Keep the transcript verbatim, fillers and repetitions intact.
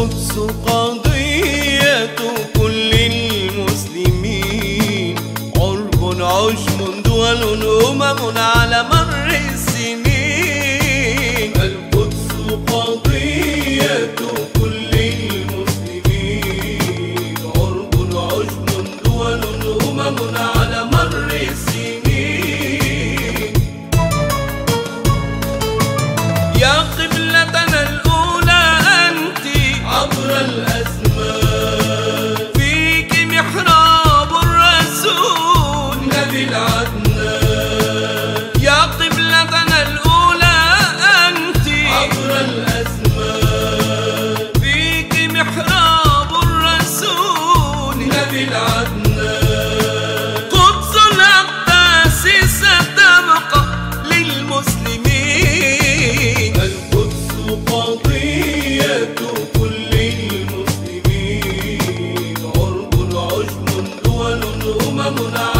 القدس قضية كل المسلمين، عرب عجم دول أمم على مر السنين. القدس قضية كل المسلمين، عرب عجم دول أمم على مر السنين. يا قبلتنا الأولى أنت عبر الأزمان، فيك محراب الرسول نبي العدنان. يا قبلتنا الأولى أنت عبر الأزمان، فيك محراب الرسول نبي العدنان. قدس الأقداس ستبقى للمسلمين. القدس قضية كل المسلمين، عرب عجم دول أمم